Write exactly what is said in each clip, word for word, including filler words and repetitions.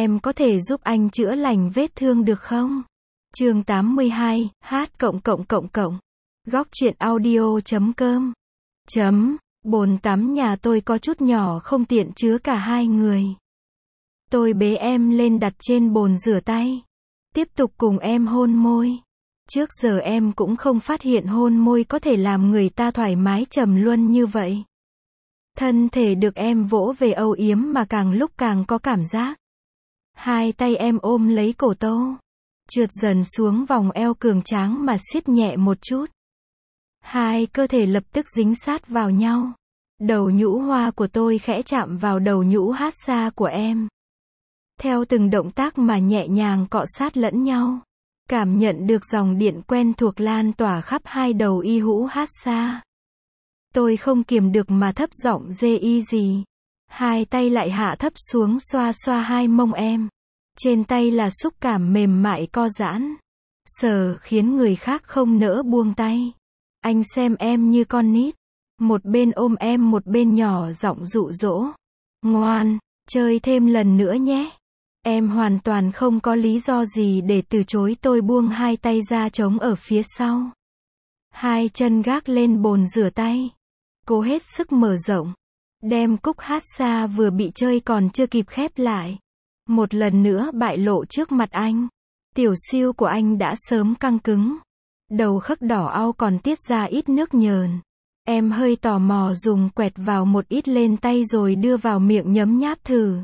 Em có thể giúp anh chữa lành vết thương được không? Chương tám mươi hai, hát cộng cộng cộng cộng. Góc truyện audio chấm com. Chấm, bồn tắm nhà tôi có chút nhỏ không tiện chứa cả hai người. Tôi bế em lên đặt trên bồn rửa tay. Tiếp tục cùng em hôn môi. Trước giờ em cũng không phát hiện hôn môi có thể làm người ta thoải mái trầm luân như vậy. Thân thể được em vỗ về âu yếm mà càng lúc càng có cảm giác. Hai tay em ôm lấy cổ Tô, trượt dần xuống vòng eo cường tráng mà siết nhẹ một chút. Hai cơ thể lập tức dính sát vào nhau. Đầu nhũ hoa của tôi khẽ chạm vào đầu nhũ hát xa của em. Theo từng động tác mà nhẹ nhàng cọ sát lẫn nhau, cảm nhận được dòng điện quen thuộc lan tỏa khắp hai đầu y hũ hát xa. Tôi không kiềm được mà thấp giọng dê y gì. Hai tay lại hạ thấp xuống xoa xoa hai mông em. Trên tay là xúc cảm mềm mại co giãn. Sờ khiến người khác không nỡ buông tay. Anh xem em như con nít. Một bên ôm em một bên nhỏ giọng dụ dỗ. Ngoan, chơi thêm lần nữa nhé. Em hoàn toàn không có lý do gì để từ chối. Tôi buông hai tay ra trống ở phía sau. Hai chân gác lên bồn rửa tay. Cố hết sức mở rộng. Đem cúc hát xa vừa bị chơi còn chưa kịp khép lại. Một lần nữa bại lộ trước mặt anh. Tiểu siêu của anh đã sớm căng cứng. Đầu khắc đỏ au còn tiết ra ít nước nhờn. Em hơi tò mò dùng quẹt vào một ít lên tay rồi đưa vào miệng nhấm nháp thử.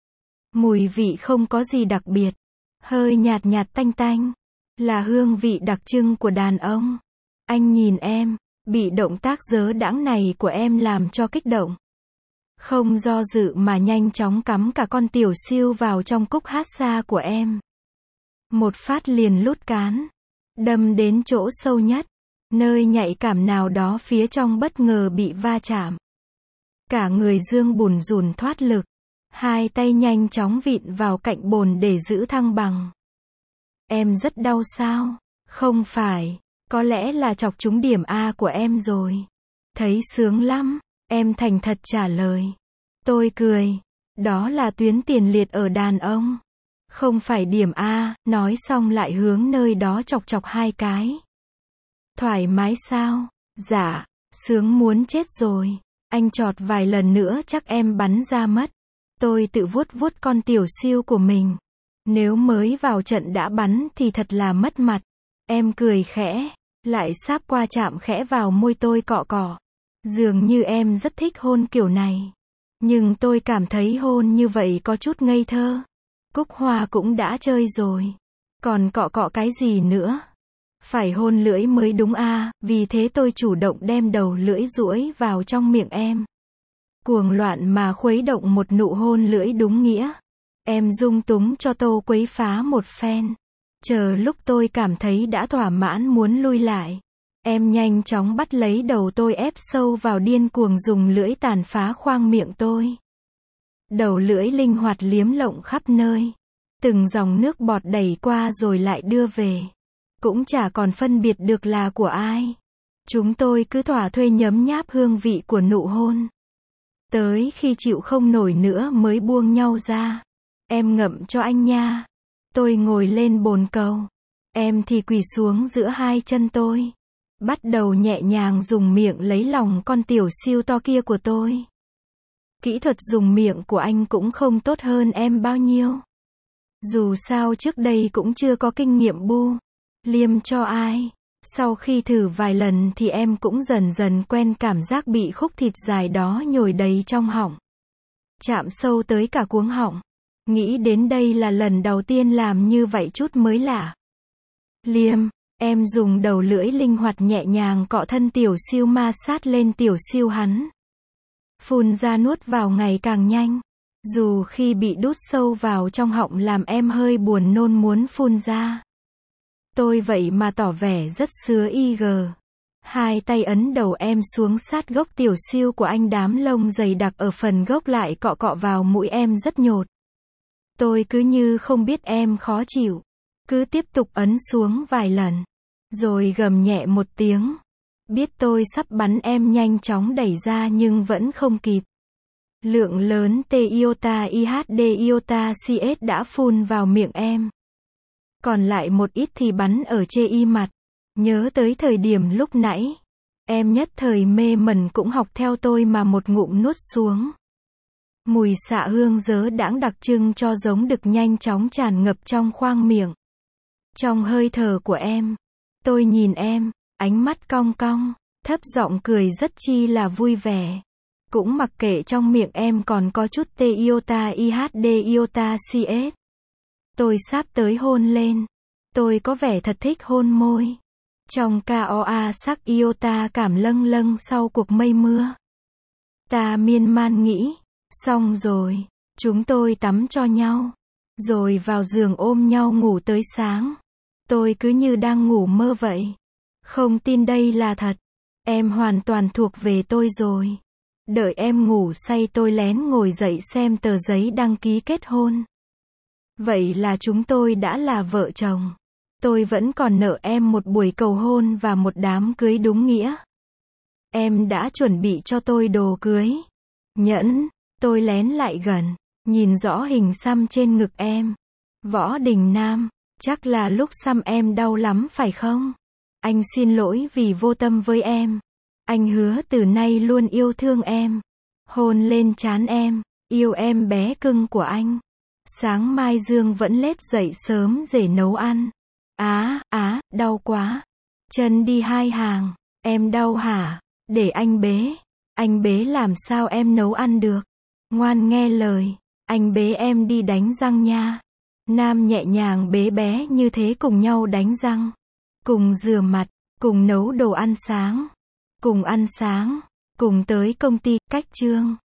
Mùi vị không có gì đặc biệt. Hơi nhạt nhạt tanh tanh. Là hương vị đặc trưng của đàn ông. Anh nhìn em, bị động tác dớ đãng này của em làm cho kích động. Không do dự mà nhanh chóng cắm cả con tiểu siêu vào trong cúc hát xa của em. Một phát liền lút cán. Đâm đến chỗ sâu nhất. Nơi nhạy cảm nào đó phía trong bất ngờ bị va chạm. Cả người Dương bùn rùn thoát lực. Hai tay nhanh chóng vịn vào cạnh bồn để giữ thăng bằng. Em rất đau sao? Không phải. Có lẽ là chọc trúng điểm A của em rồi. Thấy sướng lắm. Em thành thật trả lời. Tôi cười. Đó là tuyến tiền liệt ở đàn ông. Không phải điểm A, nói xong lại hướng nơi đó chọc chọc hai cái. Thoải mái sao? Dạ, sướng muốn chết rồi. Anh chọt vài lần nữa chắc em bắn ra mất. Tôi tự vuốt vuốt con tiểu siêu của mình. Nếu mới vào trận đã bắn thì thật là mất mặt. Em cười khẽ, lại sáp qua chạm khẽ vào môi tôi cọ cọ. Dường như em rất thích hôn kiểu này. Nhưng tôi cảm thấy hôn như vậy có chút ngây thơ. Cúc hoa cũng đã chơi rồi. Còn cọ cọ cái gì nữa? Phải hôn lưỡi mới đúng a, vì thế tôi chủ động đem đầu lưỡi duỗi vào trong miệng em. Cuồng loạn mà khuấy động một nụ hôn lưỡi đúng nghĩa. Em dung túng cho Tô quấy phá một phen. Chờ lúc tôi cảm thấy đã thỏa mãn muốn lui lại. Em nhanh chóng bắt lấy đầu tôi ép sâu vào điên cuồng dùng lưỡi tàn phá khoang miệng tôi. Đầu lưỡi linh hoạt liếm lộng khắp nơi. Từng dòng nước bọt đẩy qua rồi lại đưa về. Cũng chả còn phân biệt được là của ai. Chúng tôi cứ thỏa thuê nhấm nháp hương vị của nụ hôn. Tới khi chịu không nổi nữa mới buông nhau ra. Em ngậm cho anh nha. Tôi ngồi lên bồn cầu. Em thì quỳ xuống giữa hai chân tôi. Bắt đầu nhẹ nhàng dùng miệng lấy lòng con tiểu siêu to kia của tôi. Kỹ thuật dùng miệng của anh cũng không tốt hơn em bao nhiêu. Dù sao trước đây cũng chưa có kinh nghiệm bu liêm cho ai. Sau khi thử vài lần thì em cũng dần dần quen cảm giác bị khúc thịt dài đó nhồi đầy trong họng. Chạm sâu tới cả cuống họng. Nghĩ đến đây là lần đầu tiên làm như vậy chút mới lạ. Liêm, em dùng đầu lưỡi linh hoạt nhẹ nhàng cọ thân tiểu siêu ma sát lên tiểu siêu hắn. Phun ra nuốt vào ngày càng nhanh. Dù khi bị đút sâu vào trong họng làm em hơi buồn nôn muốn phun ra. Tôi vậy mà tỏ vẻ rất sứa y gờ. Hai tay ấn đầu em xuống sát gốc tiểu siêu của anh, đám lông dày đặc ở phần gốc lại cọ cọ vào mũi em rất nhột. Tôi cứ như không biết em khó chịu. Cứ tiếp tục ấn xuống vài lần. Rồi gầm nhẹ một tiếng. Biết tôi sắp bắn em nhanh chóng đẩy ra nhưng vẫn không kịp. Lượng lớn T iota I H D iota C S đã phun vào miệng em. Còn lại một ít thì bắn ở chê y mặt. Nhớ tới thời điểm lúc nãy. Em nhất thời mê mẩn cũng học theo tôi mà một ngụm nuốt xuống. Mùi xạ hương dớ đãng đặc trưng cho giống đực nhanh chóng tràn ngập trong khoang miệng. Trong hơi thở của em, tôi nhìn em, ánh mắt cong cong, thấp giọng cười rất chi là vui vẻ. Cũng mặc kệ trong miệng em còn có chút T iota I H D iota C S. Tôi sắp tới hôn lên. Tôi có vẻ thật thích hôn môi. Trong K O A sắc iota cảm lâng lâng sau cuộc mây mưa. Ta miên man nghĩ. Xong rồi. Chúng tôi tắm cho nhau. Rồi vào giường ôm nhau ngủ tới sáng. Tôi cứ như đang ngủ mơ vậy. Không tin đây là thật. Em hoàn toàn thuộc về tôi rồi. Đợi em ngủ say tôi lén ngồi dậy xem tờ giấy đăng ký kết hôn. Vậy là chúng tôi đã là vợ chồng. Tôi vẫn còn nợ em một buổi cầu hôn và một đám cưới đúng nghĩa. Em đã chuẩn bị cho tôi đồ cưới. Nhẫn. Tôi lén lại gần. Nhìn rõ hình xăm trên ngực em. Võ Đình Nam. Chắc là lúc xăm em đau lắm phải không? Anh xin lỗi vì vô tâm với em. Anh hứa từ nay luôn yêu thương em. Hôn lên trán em. Yêu em bé cưng của anh. Sáng mai Dương vẫn lết dậy sớm để nấu ăn. Á, á, đau quá. Chân đi hai hàng. Em đau hả? Để anh bế. Anh bế làm sao em nấu ăn được? Ngoan nghe lời. Anh bế em đi đánh răng nha. Nam nhẹ nhàng bế bé như thế cùng nhau đánh răng. Cùng rửa mặt. Cùng nấu đồ ăn sáng. Cùng ăn sáng. Cùng tới công ty, cách trương.